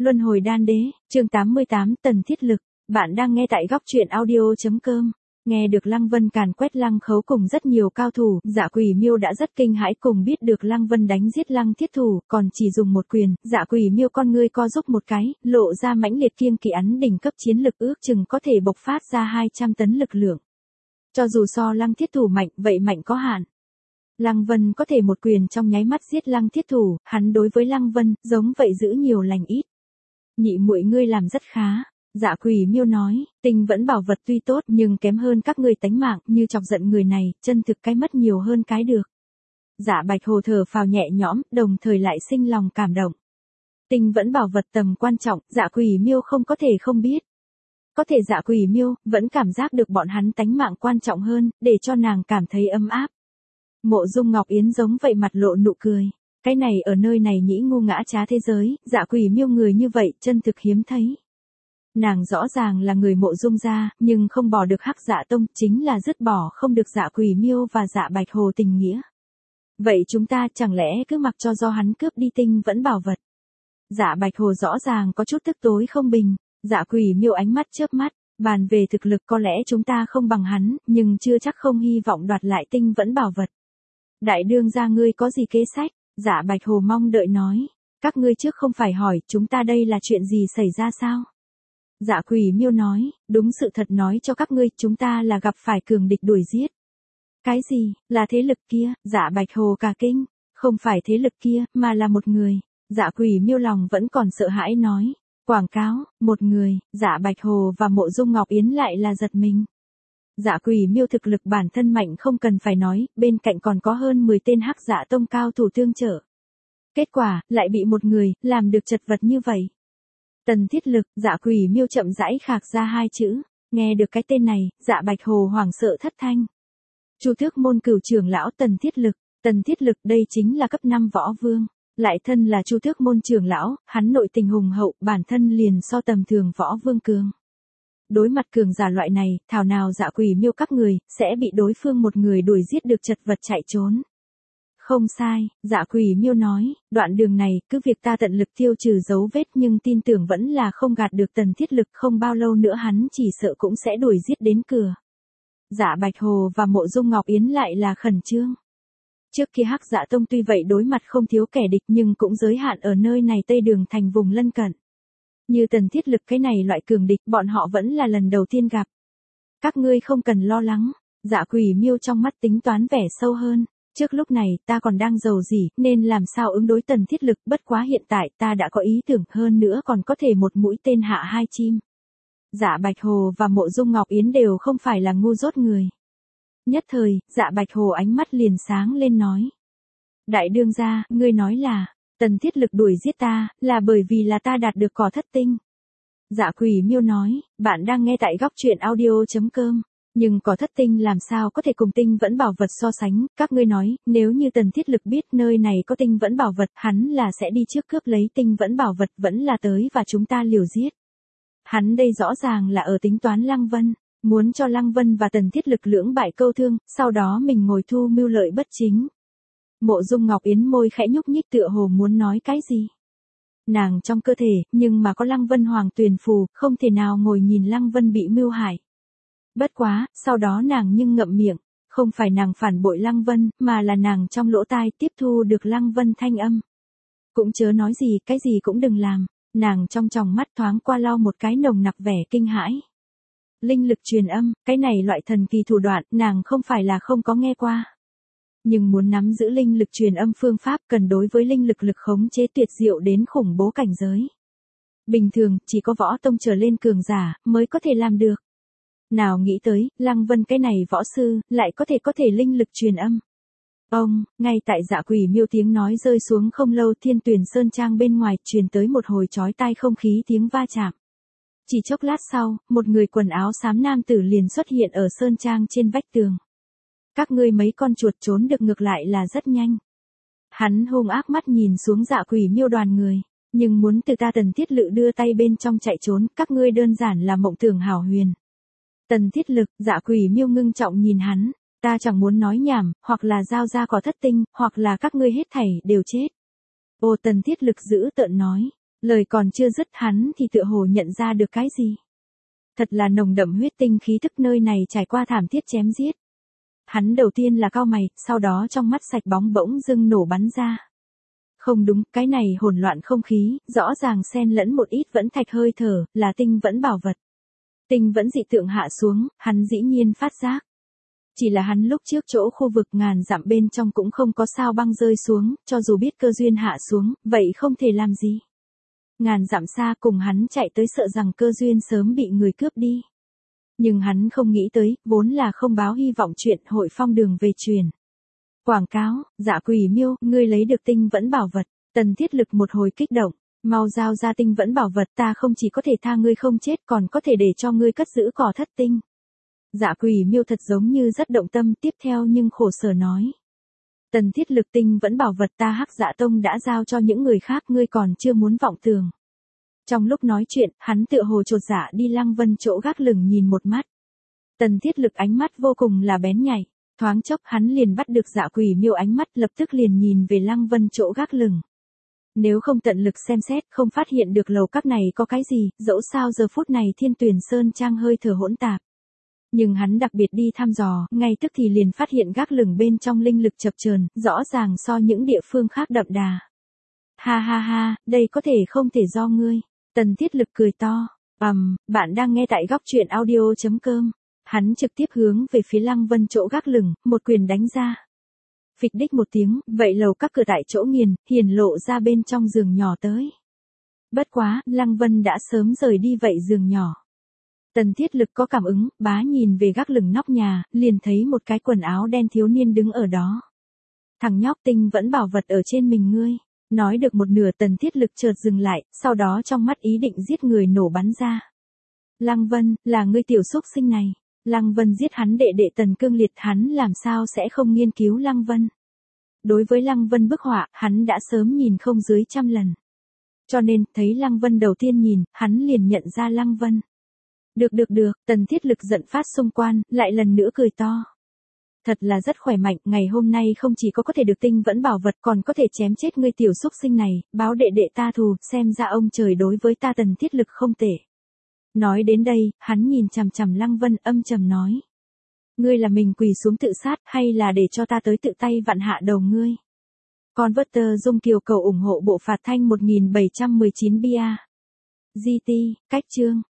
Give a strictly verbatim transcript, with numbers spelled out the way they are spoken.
Luân hồi đan đế, chương tám mươi tám, Tần Thiết Lực. Bạn đang nghe tại góc truyện audio.com. Nghe được Lăng Vân càn quét Lăng Khấu cùng rất nhiều cao thủ, Dạ Quỷ Miêu đã rất kinh hãi cùng biết được Lăng Vân đánh giết Lăng Thiết Thủ, còn chỉ dùng một quyền, Dạ Quỷ Miêu con ngươi co giúp một cái, lộ ra mãnh liệt kiêng kỵ ấn đỉnh cấp chiến lực ước chừng có thể bộc phát ra hai trăm tấn lực lượng. Cho dù so Lăng Thiết Thủ mạnh, vậy mạnh có hạn. Lăng Vân có thể một quyền trong nháy mắt giết Lăng Thiết Thủ, hắn đối với Lăng Vân, giống vậy giữ nhiều lành ít. Nhị muội ngươi làm rất khá. Dạ Quỷ Miêu nói, Tinh Vẫn bảo vật tuy tốt nhưng kém hơn các ngươi tánh mạng, như chọc giận người này, chân thực cái mất nhiều hơn cái được. Dạ Bạch Hồ thở phào nhẹ nhõm, đồng thời lại sinh lòng cảm động. Tinh Vẫn bảo vật tầm quan trọng, Dạ Quỷ Miêu không có thể không biết. Có thể Dạ Quỷ Miêu vẫn cảm giác được bọn hắn tánh mạng quan trọng hơn, để cho nàng cảm thấy ấm áp. Mộ Dung Ngọc Yến giống vậy mặt lộ nụ cười. Cái này ở nơi này nhĩ ngu ngã trá thế giới, Dạ Quỷ Miêu người như vậy chân thực hiếm thấy. Nàng rõ ràng là người Mộ Dung gia, nhưng không bỏ được Hắc Dạ Tông, chính là dứt bỏ không được Dạ Quỷ Miêu và Dạ Bạch Hồ tình nghĩa. Vậy chúng ta chẳng lẽ cứ mặc cho do hắn cướp đi Tinh Vẫn bảo vật? Dạ Bạch Hồ rõ ràng có chút tức tối không bình. Dạ Quỷ Miêu ánh mắt chớp mắt, bàn về thực lực có lẽ chúng ta không bằng hắn, nhưng chưa chắc không hy vọng đoạt lại Tinh Vẫn bảo vật. Đại đương gia ngươi có gì kế sách? Dạ Bạch Hồ mong đợi nói, các ngươi trước không phải hỏi chúng ta đây là chuyện gì xảy ra sao? Dạ Quỷ Miêu nói, đúng sự thật nói cho các ngươi, chúng ta là gặp phải cường địch đuổi giết. Cái gì, là thế lực kia? Dạ Bạch Hồ cả kinh, không phải thế lực kia, mà là một người. Dạ Quỷ Miêu lòng vẫn còn sợ hãi nói, quảng cáo, một người. Dạ Bạch Hồ và Mộ Dung Ngọc Yến lại là giật mình. Dạ Quỷ Miêu thực lực bản thân mạnh không cần phải nói, bên cạnh còn có hơn mười tên Hắc Dạ Tông cao thủ tương trợ. Kết quả, lại bị một người, làm được chật vật như vậy. Tần Thiết Lực. Dạ Quỷ Miêu chậm rãi khạc ra hai chữ, nghe được cái tên này, Dạ Bạch Hồ hoảng sợ thất thanh. Chu Tước môn cửu trưởng lão Tần Thiết Lực. Tần Thiết Lực đây chính là cấp năm võ vương, lại thân là Chu Tước môn trưởng lão, hắn nội tình hùng hậu, bản thân liền so tầm thường võ vương cường. Đối mặt cường giả loại này, thảo nào Dạ Quỷ Miêu các người, sẽ bị đối phương một người đuổi giết được chật vật chạy trốn. Không sai, Dạ Quỷ Miêu nói, đoạn đường này, cứ việc ta tận lực tiêu trừ dấu vết nhưng tin tưởng vẫn là không gạt được Tần Thiết Lực, không bao lâu nữa hắn chỉ sợ cũng sẽ đuổi giết đến cửa. Dạ Bạch Hồ và Mộ Dung Ngọc Yến lại là khẩn trương. Trước kia Hắc Dạ Tông tuy vậy đối mặt không thiếu kẻ địch nhưng cũng giới hạn ở nơi này Tây Đường thành vùng lân cận. Như Tần Thiết Lực cái này loại cường địch bọn họ vẫn là lần đầu tiên gặp. Các ngươi không cần lo lắng. Dạ Quỷ Miêu trong mắt tính toán vẻ sâu hơn. Trước lúc này ta còn đang giàu gì nên làm sao ứng đối Tần Thiết Lực, bất quá hiện tại ta đã có ý tưởng hơn nữa còn có thể một mũi tên hạ hai chim. Dạ Bạch Hồ và Mộ Dung Ngọc Yến đều không phải là ngu dốt người. Nhất thời, Dạ Bạch Hồ ánh mắt liền sáng lên nói. Đại đương gia, ngươi nói là, Tần Thiết Lực đuổi giết ta, là bởi vì là ta đạt được cỏ thất tinh. Dạ Quỷ Miêu nói, bạn đang nghe tại góc truyện audio.com. Nhưng cỏ thất tinh làm sao có thể cùng Tinh Vẫn bảo vật so sánh, các ngươi nói, nếu như Tần Thiết Lực biết nơi này có Tinh Vẫn bảo vật, hắn là sẽ đi trước cướp lấy Tinh Vẫn bảo vật, vẫn là tới và chúng ta liều giết. Hắn đây rõ ràng là ở tính toán Lăng Vân, muốn cho Lăng Vân và Tần Thiết Lực lưỡng bại câu thương, sau đó mình ngồi thu mưu lợi bất chính. Mộ Dung Ngọc Yến môi khẽ nhúc nhích tựa hồ muốn nói cái gì. Nàng trong cơ thể, nhưng mà có Lăng Vân Hoàng Tuyền phù, không thể nào ngồi nhìn Lăng Vân bị mưu hại. Bất quá, sau đó nàng nhưng ngậm miệng, không phải nàng phản bội Lăng Vân, mà là nàng trong lỗ tai tiếp thu được Lăng Vân thanh âm. Cũng chớ nói gì, cái gì cũng đừng làm, nàng trong tròng mắt thoáng qua lau một cái nồng nặc vẻ kinh hãi. Linh lực truyền âm, cái này loại thần kỳ thủ đoạn, nàng không phải là không có nghe qua. Nhưng muốn nắm giữ linh lực truyền âm phương pháp cần đối với linh lực lực khống chế tuyệt diệu đến khủng bố cảnh giới. Bình thường, chỉ có võ tông trở lên cường giả, mới có thể làm được. Nào nghĩ tới, Lăng Vân cái này võ sư, lại có thể có thể linh lực truyền âm. Ông, ngay tại Dạ Quỷ Miêu tiếng nói rơi xuống không lâu, Thiên Tuyển Sơn Trang bên ngoài, truyền tới một hồi chói tai không khí tiếng va chạm. Chỉ chốc lát sau, một người quần áo xám nam tử liền xuất hiện ở Sơn Trang trên vách tường. Các ngươi mấy con chuột trốn được ngược lại là rất nhanh. Hắn hung ác mắt nhìn xuống Dạ Quỷ Miêu đoàn người. Nhưng muốn từ ta Tần Thiết Lự đưa tay bên trong chạy trốn, các ngươi đơn giản là mộng tưởng hảo huyền. Tần Thiết Lực. Dạ Quỷ Miêu ngưng trọng nhìn hắn, ta chẳng muốn nói nhảm, hoặc là giao ra cỏ thất tinh, hoặc là các ngươi hết thảy đều chết. Ô Tần Thiết Lực dữ tợn nói, Lời còn chưa dứt hắn thì tựa hồ nhận ra được cái gì. Thật là nồng đậm huyết tinh khí tức nơi này trải qua thảm thiết chém giết. Hắn đầu tiên là cau mày, sau đó trong mắt sạch bóng bỗng dưng nổ bắn ra. Không đúng, cái này hỗn loạn không khí, rõ ràng xen lẫn một ít vẫn thạch hơi thở, là tinh vẫn bảo vật. Tinh vẫn dị tượng hạ xuống, hắn dĩ nhiên phát giác. Chỉ là hắn lúc trước chỗ khu vực ngàn dặm bên trong cũng không có sao băng rơi xuống, cho dù biết cơ duyên hạ xuống, vậy không thể làm gì. Ngàn dặm xa cùng hắn chạy tới sợ rằng cơ duyên sớm bị người cướp đi. Nhưng hắn không nghĩ tới, vốn là không báo hy vọng chuyện hội phong đường về truyền. Quảng cáo, Dạ Quỷ Miêu, ngươi lấy được tinh vẫn bảo vật, Tần Thiết Lực một hồi kích động, mau giao ra tinh vẫn bảo vật, ta không chỉ có thể tha ngươi không chết còn có thể để cho ngươi cất giữ cỏ thất tinh. Dạ Quỷ Miêu thật giống như rất động tâm, tiếp theo nhưng khổ sở nói. Tần Thiết Lực, tinh vẫn bảo vật ta Hắc Dạ Tông đã giao cho những người khác, ngươi còn chưa muốn vọng tưởng. Trong lúc nói chuyện, hắn tựa hồ chột dạ đi Lăng Vân chỗ gác lửng nhìn một mắt. Tần Thiết Lực ánh mắt vô cùng là bén nhạy, thoáng chốc hắn liền bắt được Dạ Quỷ Miêu ánh mắt, lập tức liền nhìn về Lăng Vân chỗ gác lửng. Nếu không tận lực xem xét, không phát hiện được lầu các này có cái gì, dẫu sao giờ phút này Thiên Tuyển Sơn Trang hơi thở hỗn tạp. Nhưng hắn đặc biệt đi thăm dò, ngay tức thì liền phát hiện gác lửng bên trong linh lực chập chờn, rõ ràng so những địa phương khác đậm đà. Ha ha ha, đây có thể không thể do ngươi. Tần Thiết Lực cười to. Ầm, um, bạn đang nghe tại góc truyện audio chấm com. Hắn trực tiếp hướng về phía Lăng Vân chỗ gác lửng, một quyền đánh ra. Phịch đích một tiếng, vậy lầu các cửa tại chỗ nghiền, hiển lộ ra bên trong giường nhỏ tới. Bất quá, Lăng Vân đã sớm rời đi vậy giường nhỏ. Tần Thiết Lực có cảm ứng, bá nhìn về gác lửng nóc nhà, liền thấy một cái quần áo đen thiếu niên đứng ở đó. Thằng nhóc, tinh vẫn bảo vật ở trên mình ngươi. Nói được một nửa, Tần Thiết Lực chợt dừng lại, sau đó trong mắt ý định giết người nổ bắn ra. Lăng Vân, là ngươi tiểu xúc sinh này. Lăng Vân giết hắn đệ đệ Tần Cương Liệt, hắn làm sao sẽ không nghiên cứu Lăng Vân. Đối với Lăng Vân bức họa, hắn đã sớm nhìn không dưới trăm lần. Cho nên, thấy Lăng Vân đầu tiên nhìn, hắn liền nhận ra Lăng Vân. Được được được, Tần Thiết Lực giận phát xung quan, lại lần nữa cười to. Thật là rất khỏe mạnh, ngày hôm nay không chỉ có có thể được tinh vẫn bảo vật còn có thể chém chết ngươi tiểu xúc sinh này, báo đệ đệ ta thù, xem ra ông trời đối với ta Tần Thiết Lực không tệ. Nói đến đây, hắn nhìn chằm chằm Lăng Vân âm trầm nói. Ngươi là mình quỳ xuống tự sát hay là để cho ta tới tự tay vặn hạ đầu ngươi? Converter Dung Kiều cầu ủng hộ bộ phạt thanh một nghìn bảy trăm mười chín bia. giê tê, cách chương.